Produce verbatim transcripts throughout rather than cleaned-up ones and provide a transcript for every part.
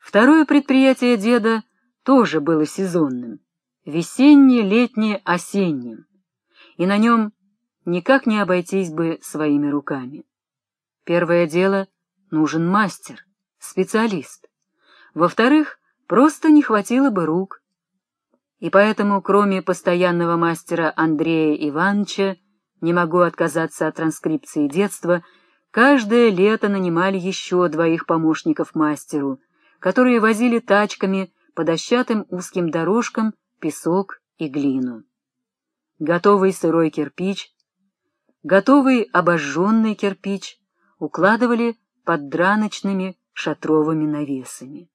Второе предприятие деда тоже было сезонным, весеннее, летнее, осенним, и на нем никак не обойтись бы своими руками. Первое дело — нужен мастер, специалист. Во-вторых, просто не хватило бы рук. И поэтому, кроме постоянного мастера Андрея Ивановича, не могу отказаться от транскрипции детства, каждое лето нанимали еще двоих помощников мастеру, которые возили тачками по дощатым узким дорожкам песок и глину. Готовый сырой кирпич, готовый обожженный кирпич укладывали под драночными шатровыми навесами.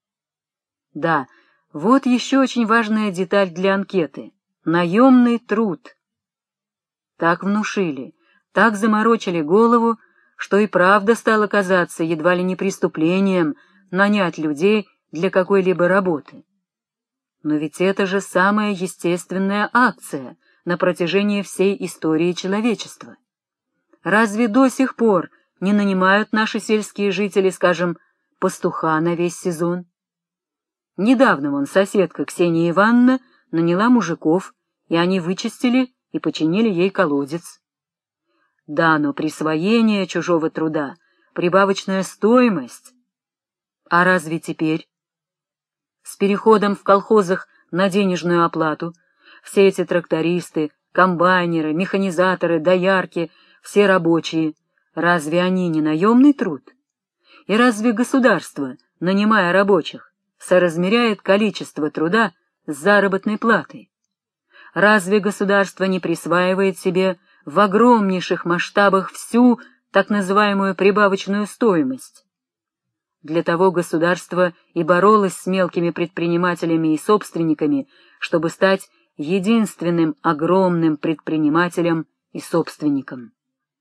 Да, вот еще очень важная деталь для анкеты — наемный труд. Так внушили, так заморочили голову, что и правда стало казаться едва ли не преступлением нанять людей для какой-либо работы. Но ведь это же самая естественная акция на протяжении всей истории человечества. Разве до сих пор не нанимают наши сельские жители, скажем, пастуха на весь сезон? Недавно вон соседка Ксения Ивановна наняла мужиков, и они вычистили и починили ей колодец. Да, но присвоение чужого труда, прибавочная стоимость. А разве теперь? С переходом в колхозах на денежную оплату все эти трактористы, комбайнеры, механизаторы, доярки, все рабочие, разве они не наемный труд? И разве государство, нанимая рабочих, соразмеряет количество труда с заработной платой? Разве государство не присваивает себе в огромнейших масштабах всю так называемую прибавочную стоимость? Для того государство и боролось с мелкими предпринимателями и собственниками, чтобы стать единственным огромным предпринимателем и собственником.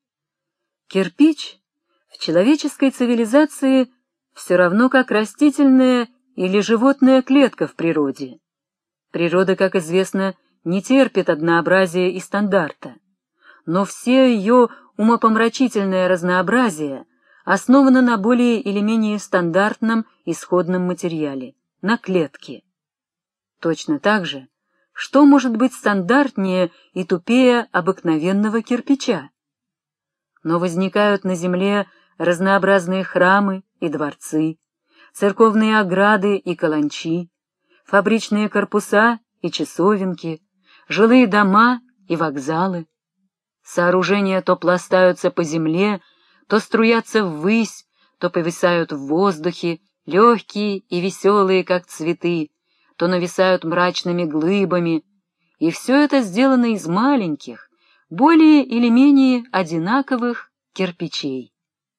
Кирпич в человеческой цивилизации все равно как растительная или животная клетка в природе. Природа, как известно, не терпит однообразия и стандарта, но все ее умопомрачительное разнообразие основано на более или менее стандартном исходном материале, на клетке. Точно так же, что может быть стандартнее и тупее обыкновенного кирпича? Но возникают на земле разнообразные храмы и дворцы, церковные ограды и каланчи, фабричные корпуса и часовенки, жилые дома и вокзалы. Сооружения то пластаются по земле, то струятся ввысь, то повисают в воздухе, легкие и веселые, как цветы, то нависают мрачными глыбами, и все это сделано из маленьких, более или менее одинаковых кирпичей.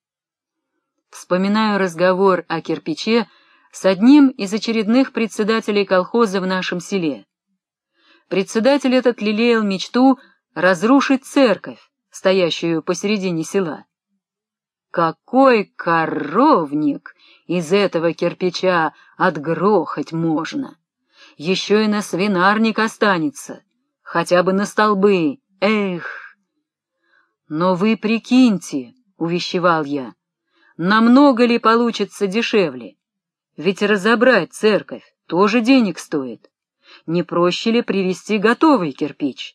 Вспоминаю разговор о кирпиче с одним из очередных председателей колхоза в нашем селе. Председатель этот лелеял мечту разрушить церковь, стоящую посередине села. Какой коровник из этого кирпича отгрохать можно! Еще и на свинарник останется, хотя бы на столбы, эх! Но вы прикиньте, — увещевал я, — намного ли получится дешевле? Ведь разобрать церковь тоже денег стоит. Не проще ли привезти готовый кирпич?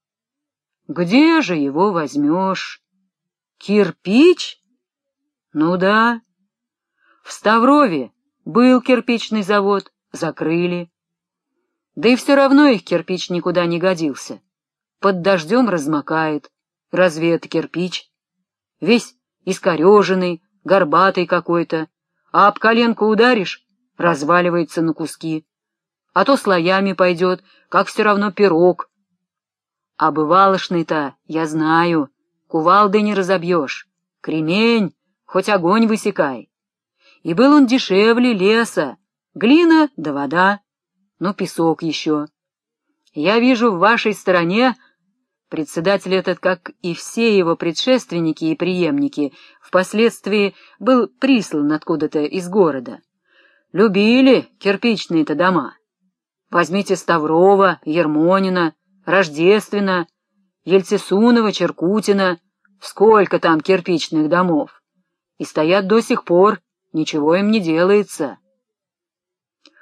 Где же его возьмешь? Кирпич? Ну да. В Ставрове был кирпичный завод, закрыли. Да и все равно их кирпич никуда не годился. Под дождем размокает. Разве это кирпич? Весь искореженный, горбатый какой-то. А об коленку ударишь — разваливается на куски. А то слоями пойдет, как все равно пирог. А бывалошный-то, я знаю, кувалдой не разобьешь. Кремень, хоть огонь высекай. И был он дешевле леса, глина да вода, ну песок еще. Я вижу в вашей стороне, председатель этот, как и все его предшественники и преемники, впоследствии был прислан откуда-то из города. Любили кирпичные-то дома. Возьмите Ставрова, Ермонина, Рождествина, Ельцесунова, Черкутина, сколько там кирпичных домов. И стоят до сих пор, ничего им не делается.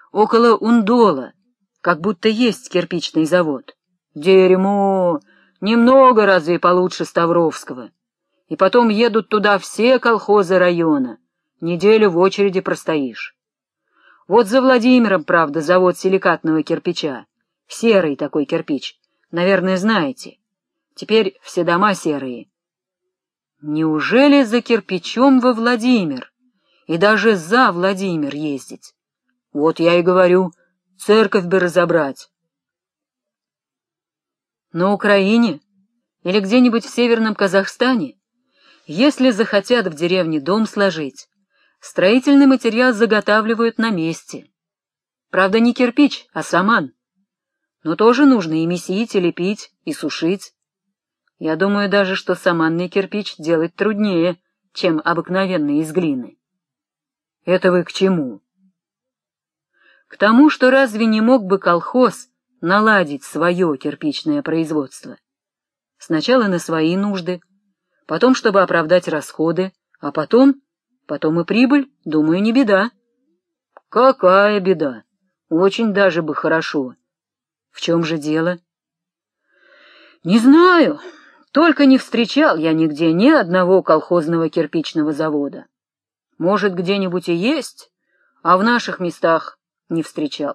около Ундола, как будто есть кирпичный завод. Дерьмо! Немного разве получше Ставровского. И потом едут туда все колхозы района. Неделю в очереди простоишь. Вот за Владимиром, правда, завод силикатного кирпича. Серый такой кирпич. Наверное, знаете. Теперь все дома серые. Неужели за кирпичом во Владимир? И даже за Владимир ездить? Вот я и говорю, церковь бы разобрать. На Украине или где-нибудь в Северном Казахстане, если захотят в деревне дом сложить, строительный материал заготавливают на месте. Правда, не кирпич, а саман. Но тоже нужно и месить, и лепить, и сушить. Я думаю даже, что саманный кирпич делать труднее, чем обыкновенный из глины. Это вы к чему? К тому, что разве не мог бы колхоз наладить свое кирпичное производство? Сначала на свои нужды, потом, чтобы оправдать расходы, а потом, потом и прибыль, думаю, не беда. Какая беда? Очень даже бы хорошо. В чем же дело? Не знаю, только не встречал я нигде ни одного колхозного кирпичного завода. Может, где-нибудь и есть, а в наших местах не встречал.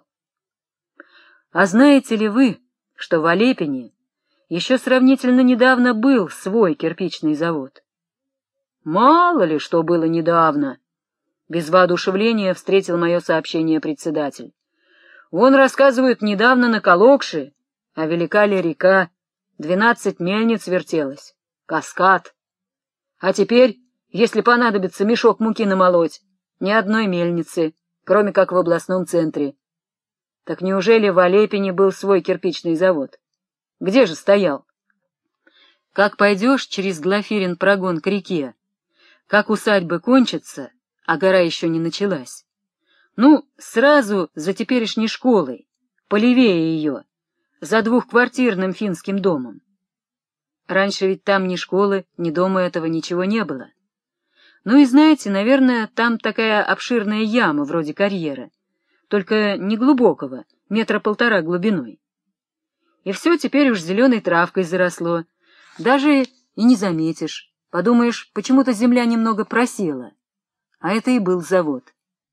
А знаете ли вы, что в Алепине еще сравнительно недавно был свой кирпичный завод? Мало ли что было недавно. Без воодушевления встретил мое сообщение председатель. Вон, рассказывают, недавно на Калокше, а велика ли река, двенадцать мельниц вертелось, каскад. А теперь, если понадобится мешок муки намолоть, ни одной мельницы, кроме как в областном центре. Так неужели в Алепине был свой кирпичный завод? Где же стоял? Как пойдешь через Глафирин прогон к реке, как усадьбы кончатся, а гора еще не началась, ну, сразу за теперешней школой, полевее ее, за двухквартирным финским домом. Раньше ведь там ни школы, ни дома этого ничего не было. Ну и знаете, наверное, там такая обширная яма вроде карьера, только не глубокого, метра полтора глубиной. И все теперь уж зеленой травкой заросло, даже и не заметишь, подумаешь, почему-то земля немного просела, а это и был завод.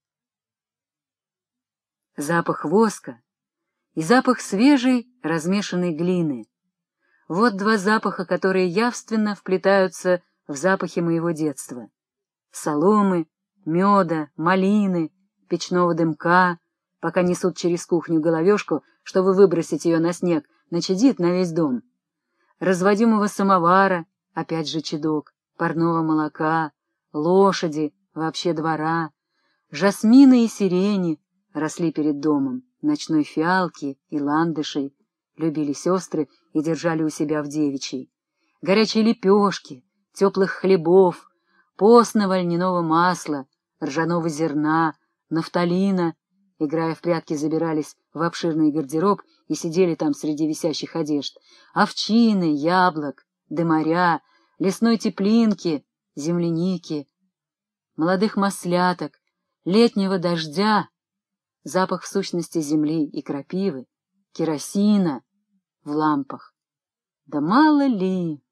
Запах воска и запах свежей размешанной глины — вот два запаха, которые явственно вплетаются в запахи моего детства. Соломы, меда, малины, печного дымка, пока несут через кухню головешку, чтобы выбросить ее на снег, начадит на весь дом. Разводимого самовара, опять же чедок, парного молока, лошади, вообще двора, жасмины и сирени росли перед домом, ночной фиалки и ландышей любили сестры и держали у себя в девичьей, горячие лепешки, теплых хлебов, постного льняного масла, ржаного зерна, нафталина, играя в прятки, забирались в обширный гардероб и сидели там среди висящих одежд, овчины, яблок, дымаря, лесной теплинки, земляники, молодых масляток, летнего дождя, запах в сущности земли и крапивы, керосина в лампах. Да мало ли!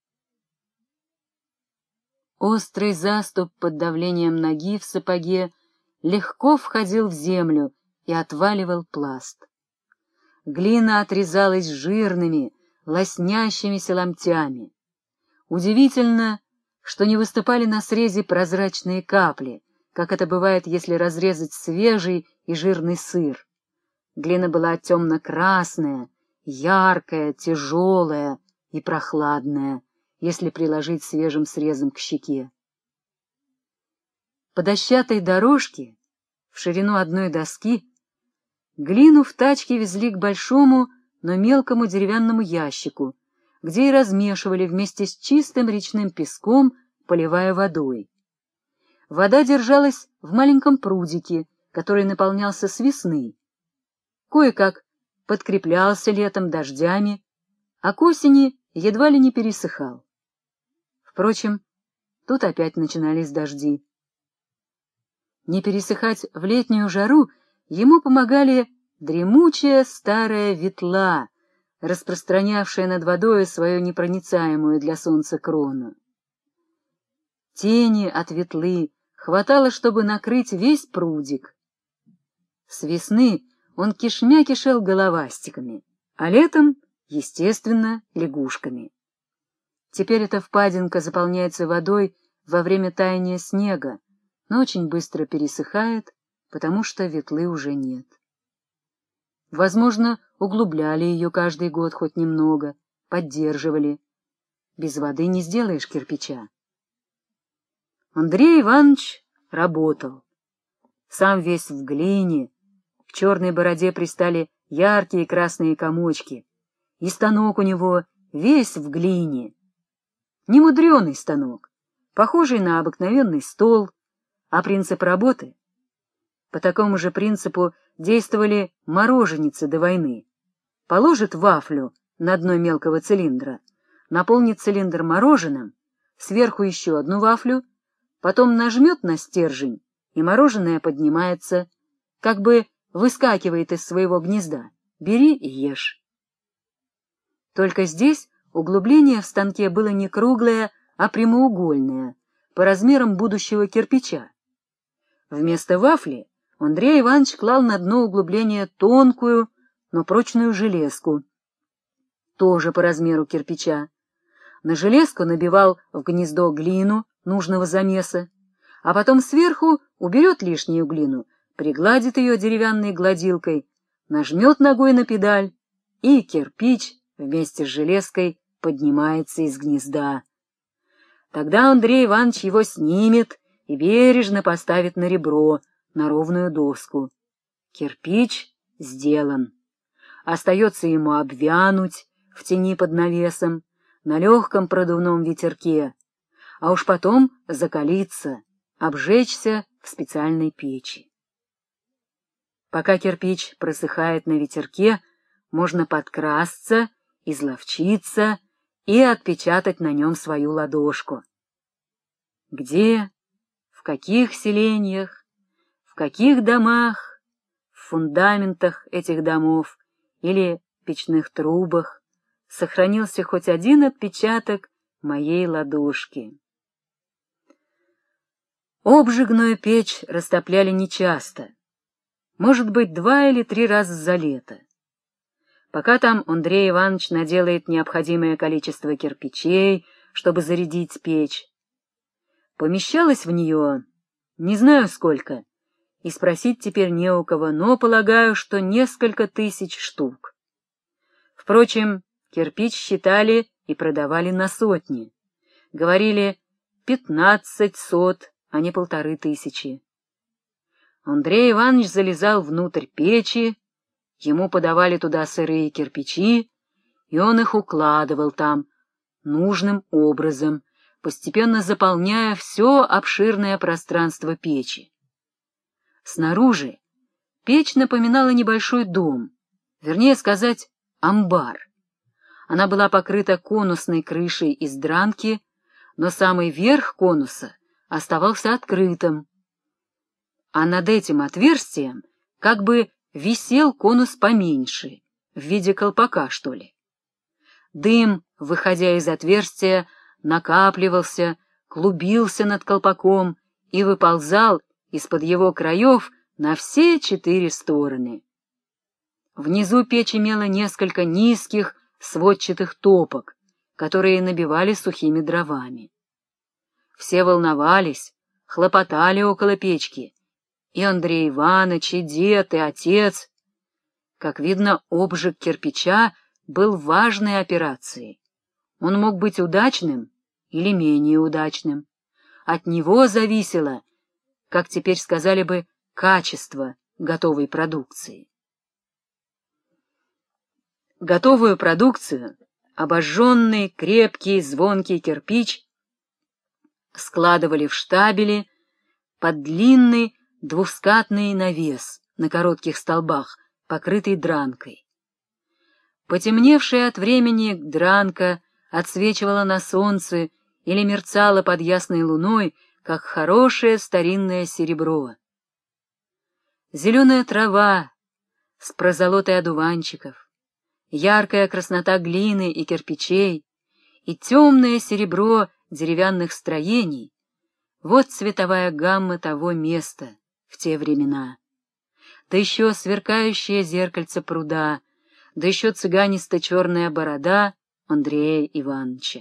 Острый заступ под давлением ноги в сапоге легко входил в землю и отваливал пласт. Глина отрезалась жирными, лоснящимися ломтями. Удивительно, что не выступали на срезе прозрачные капли, как это бывает, если разрезать свежий и жирный сыр. Глина была темно-красная, яркая, тяжелая и прохладная, если приложить свежим срезом к щеке. По дощатой дорожке, в ширину одной доски, глину в тачке везли к большому, но мелкому деревянному ящику, где и размешивали вместе с чистым речным песком, поливая водой. Вода держалась в маленьком прудике, который наполнялся с весны. Кое-как подкреплялся летом дождями, а к осени едва ли не пересыхал. Впрочем, тут опять начинались дожди. Не пересыхать в летнюю жару ему помогали дремучая старая ветла, распространявшая над водой свою непроницаемую для солнца крону. Тени от ветлы хватало, чтобы накрыть весь прудик. С весны он кишмя кишел головастиками, а летом, естественно, лягушками. Теперь эта впадинка заполняется водой во время таяния снега, но очень быстро пересыхает, потому что ветлы уже нет. Возможно, углубляли ее каждый год хоть немного, поддерживали. Без воды не сделаешь кирпича. Андрей Иванович работал. Сам весь в глине, к черной бороде пристали яркие красные комочки, и станок у него весь в глине. Немудреный станок, похожий на обыкновенный стол, а принцип работы? По такому же принципу действовали мороженицы до войны. Положит вафлю на дно мелкого цилиндра, наполнит цилиндр мороженым, сверху еще одну вафлю, потом нажмет на стержень, и мороженое поднимается, как бы выскакивает из своего гнезда. Бери и ешь. Только здесь углубление в станке было не круглое, а прямоугольное, по размерам будущего кирпича. Вместо вафли Андрей Иванович клал на дно углубления тонкую, но прочную железку, тоже по размеру кирпича. На железку набивал в гнездо глину нужного замеса, а потом сверху уберет лишнюю глину, пригладит ее деревянной гладилкой, нажмет ногой на педаль, и кирпич вместе с железкой поднимается из гнезда. Тогда Андрей Иванович его снимет и бережно поставит на ребро, на ровную доску. Кирпич сделан. Остается ему обвянуть в тени под навесом, на легком продувном ветерке, а уж потом закалиться, обжечься в специальной печи. Пока кирпич просыхает на ветерке, можно подкрасться, изловчиться и отпечатать на нем свою ладошку. Где, в каких селениях, в каких домах, в фундаментах этих домов или печных трубах сохранился хоть один отпечаток моей ладошки? Обжигную печь растопляли нечасто, может быть, два или три раза за лето. Пока там Андрей Иванович наделает необходимое количество кирпичей, чтобы зарядить печь. Помещалось в нее, не знаю сколько, и спросить теперь не у кого, но полагаю, что несколько тысяч штук. Впрочем, кирпич считали и продавали на сотни. Говорили пятнадцать сот, а не полторы тысячи. Андрей Иванович залезал внутрь печи, ему подавали туда сырые кирпичи, и он их укладывал там нужным образом, постепенно заполняя все обширное пространство печи. Снаружи печь напоминала небольшой дом, вернее сказать, амбар. Она была покрыта конусной крышей из дранки, но самый верх конуса оставался открытым, а над этим отверстием как бы висел конус поменьше, в виде колпака, что ли. Дым, выходя из отверстия, накапливался, клубился над колпаком и выползал из-под его краев на все четыре стороны. Внизу печь имела несколько низких сводчатых топок, которые набивали сухими дровами. Все волновались, хлопотали около печки, и Андрей Иванович, и дед, и отец. Как видно, обжиг кирпича был важной операцией. Он мог быть удачным или менее удачным. От него зависело, как теперь сказали бы, качество готовой продукции. Готовую продукцию, обожженный, крепкий, звонкий кирпич, складывали в штабели под длинный двускатный навес на коротких столбах, покрытый дранкой. Потемневшая от времени дранка отсвечивала на солнце или мерцала под ясной луной, как хорошее старинное серебро. зеленая трава с прозолотой одуванчиков, яркая краснота глины и кирпичей и темное серебро деревянных строений — вот цветовая гамма того места в те времена. Да еще сверкающее зеркальце пруда, да еще цыганисто-черная борода Андрея Ивановича.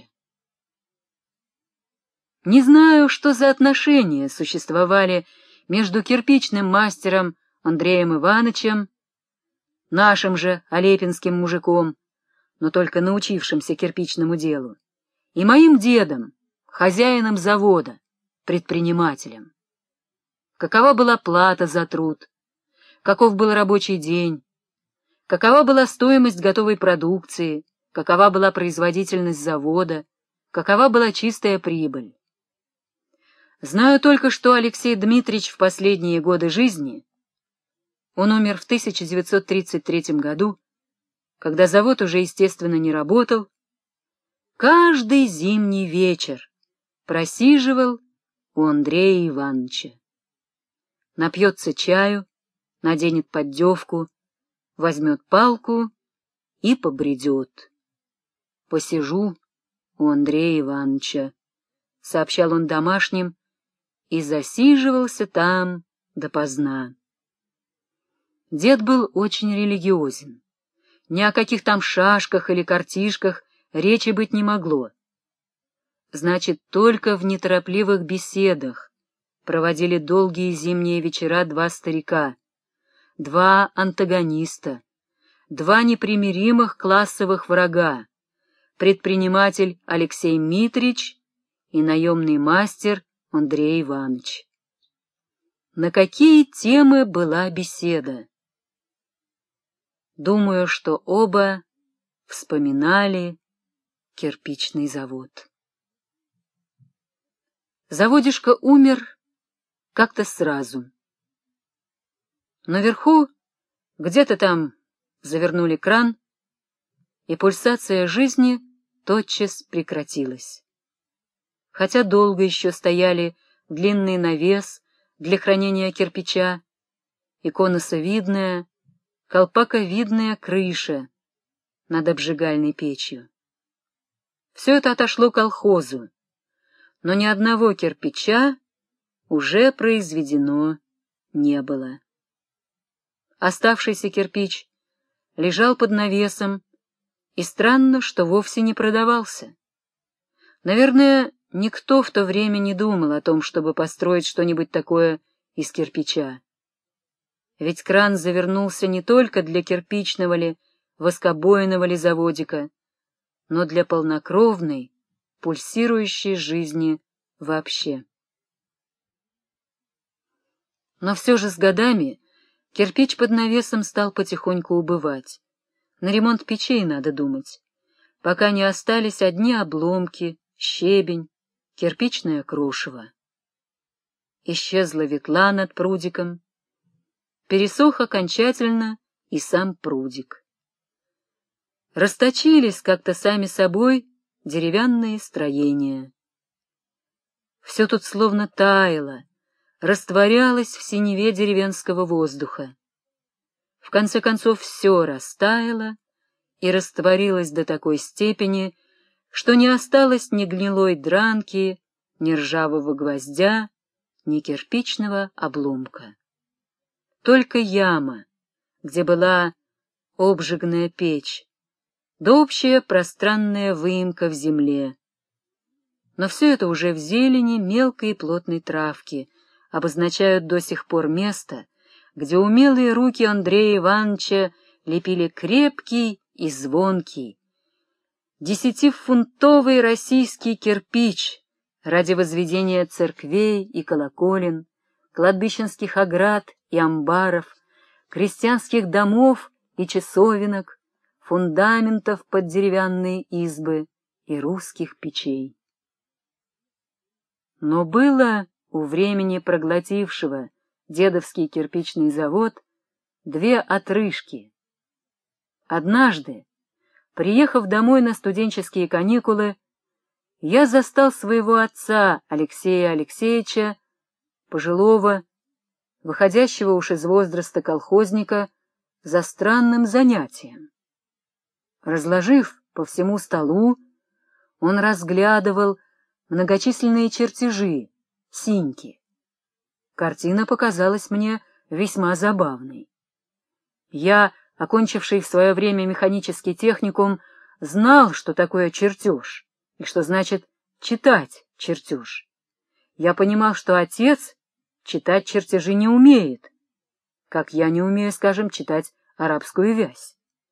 Не знаю, что за отношения существовали между кирпичным мастером Андреем Ивановичем, нашим же алепинским мужиком, но только научившимся кирпичному делу, и моим дедом, хозяином завода, предпринимателем. Какова была плата за труд, каков был рабочий день, какова была стоимость готовой продукции, какова была производительность завода, какова была чистая прибыль. Знаю только, что Алексей Дмитриевич в последние годы жизни, он умер в тысяча девятьсот тридцать третьем году, когда завод уже, естественно, не работал, каждый зимний вечер просиживал у Андрея Ивановича. Напьется чаю, наденет поддевку, возьмет палку и побредет. «Посижу у Андрея Ивановича», — сообщал он домашним, и засиживался там допоздна. Дед был очень религиозен. Ни о каких там шашках или картишках речи быть не могло. Значит, только в неторопливых беседах проводили долгие зимние вечера два старика, два антагониста, два непримиримых классовых врага, предприниматель Алексей Митрич и наемный мастер Андрей Иванович. На какие темы была беседа? Думаю, что оба вспоминали кирпичный завод. Заводишко умер как-то сразу. Наверху где-то там завернули кран, и пульсация жизни тотчас прекратилась. Хотя долго еще стояли длинный навес для хранения кирпича и конусовидная, колпаковидная крыша над обжигальной печью. Все это отошло колхозу, но ни одного кирпича уже произведено не было. Оставшийся кирпич лежал под навесом, и странно, что вовсе не продавался. Наверное, никто в то время не думал о том, чтобы построить что-нибудь такое из кирпича. Ведь кран завернулся не только для кирпичного ли, воскобойного ли заводика, но для полнокровной, пульсирующей жизни вообще. Но все же с годами кирпич под навесом стал потихоньку убывать. На ремонт печей надо думать, пока не остались одни обломки, щебень, кирпичное крошево. Исчезла ветла над прудиком, пересох окончательно и сам прудик. Расточились как-то сами собой деревянные строения. Все тут словно таяло, растворялось в синеве деревенского воздуха. В конце концов все растаяло и растворилось до такой степени, что не осталось ни гнилой дранки, ни ржавого гвоздя, ни кирпичного обломка. Только яма, где была обжигная печь, да общая пространная выемка в земле. Но все это уже в зелени мелкой и плотной травки обозначают до сих пор место, где умелые руки Андрея Ивановича лепили крепкий и звонкий, десятифунтовый российский кирпич ради возведения церквей и колоколен, кладбищенских оград и амбаров, крестьянских домов и часовенок, фундаментов под деревянные избы и русских печей. Но было у времени проглотившего дедовский кирпичный завод две отрыжки. Однажды, приехав домой на студенческие каникулы, я застал своего отца Алексея Алексеевича, пожилого, выходящего уж из возраста колхозника, за странным занятием. Разложив по всему столу, он разглядывал многочисленные чертежи, синьки. Картина показалась мне весьма забавной. Я, окончивший в свое время механический техникум, знал, что такое чертеж и что значит читать чертеж. Я понимал, что отец читать чертежи не умеет, как я не умею, скажем, читать арабскую вязь.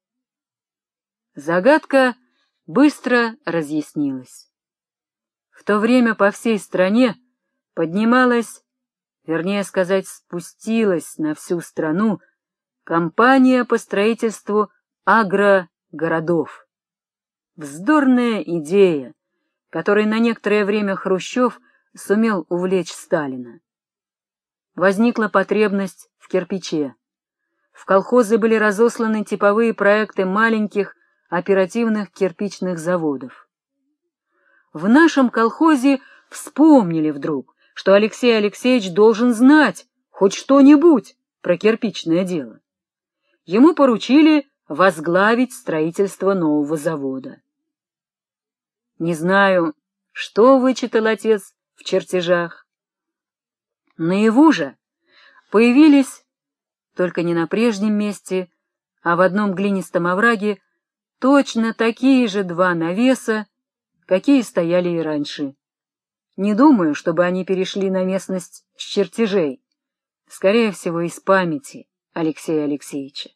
Загадка быстро разъяснилась. В то время по всей стране поднималась, вернее сказать, спустилась на всю страну кампания по строительству агрогородов. Вздорная идея, которой на некоторое время Хрущев сумел увлечь Сталина. Возникла потребность в кирпиче. В колхозы были разосланы типовые проекты маленьких оперативных кирпичных заводов. В нашем колхозе вспомнили вдруг, что Алексей Алексеевич должен знать хоть что-нибудь про кирпичное дело. Ему поручили возглавить строительство нового завода. Не знаю, что вычитал отец в чертежах. Наяву же появились, только не на прежнем месте, а в одном глинистом овраге, точно такие же два навеса, какие стояли и раньше. Не думаю, чтобы они перешли на местность с чертежей, скорее всего, из памяти Алексея Алексеевича.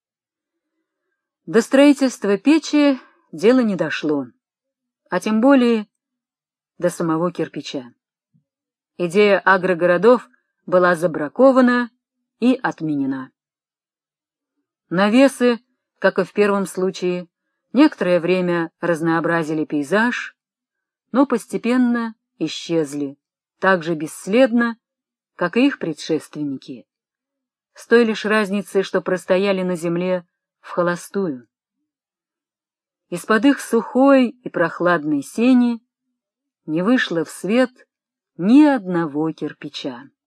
До строительства печи дело не дошло, а тем более до самого кирпича. Идея агрогородов была забракована и отменена. Навесы, как и в первом случае, некоторое время разнообразили пейзаж, но постепенно исчезли так же бесследно, как и их предшественники, с той лишь разницей, что простояли на земле вхолостую. Из-под их сухой и прохладной сени не вышло в свет ни одного кирпича.